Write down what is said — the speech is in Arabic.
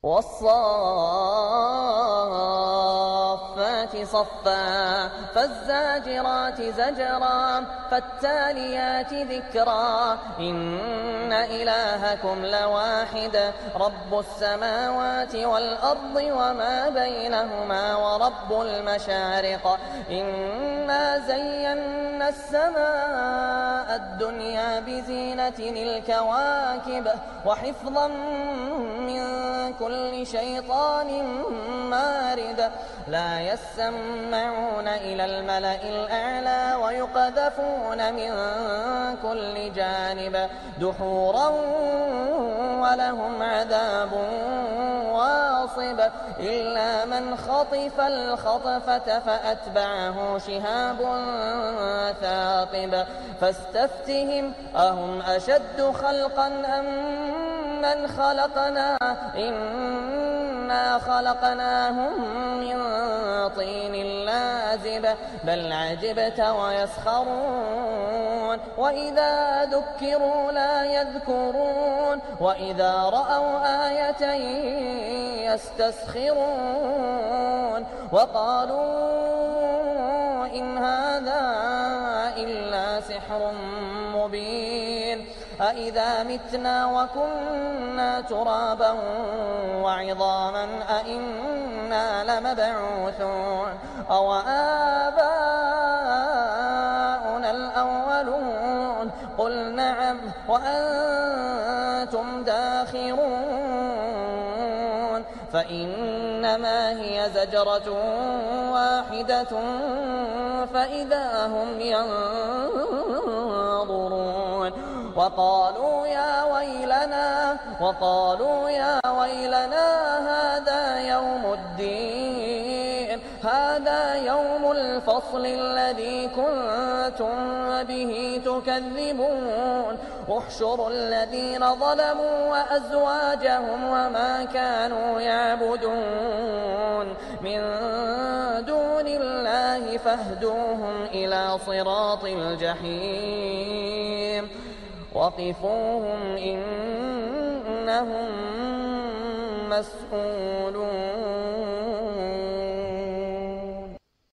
والصافات صفا فالزاجرات زجرا فالتاليات ذكرا إن إلهكم لواحد رب السماوات والأرض وما بينهما ورب المشارق إنا زينا السماء الدنيا بزينة الكواكب وحفظا من كل شيطان مارد لا يسمعون إلى الملأ الأعلى ويقذفون من كل جانب دحورا ولهم عذاب واصب إلا من خطف الخطفة فأتبعه شهاب ثاقب فاستفتهم أهم أشد خلقا أم من خلقنا إنا خلقناهم من طين لازب بل عجبت ويسخرون وإذا ذكروا لا يذكرون وإذا رأوا آية يستسخرون وقالوا إن هذا إلا سحر مبين أإذا متنا وكنا ترابا وعظاما أإنا لمبعوثون أو آباؤنا الأولون قل نعم وأنتم داخرون فإنما هي زجرة واحدة فإذا هم ينظرون وقالوا يا ويلنا هذا يوم الفصل الذي كنتم به تكذبون احشروا الذين ظلموا وأزواجهم وما كانوا يعبدون من دون الله فاهدوهم إلى صراط الجحيم وقفوهم إنهم مسؤولون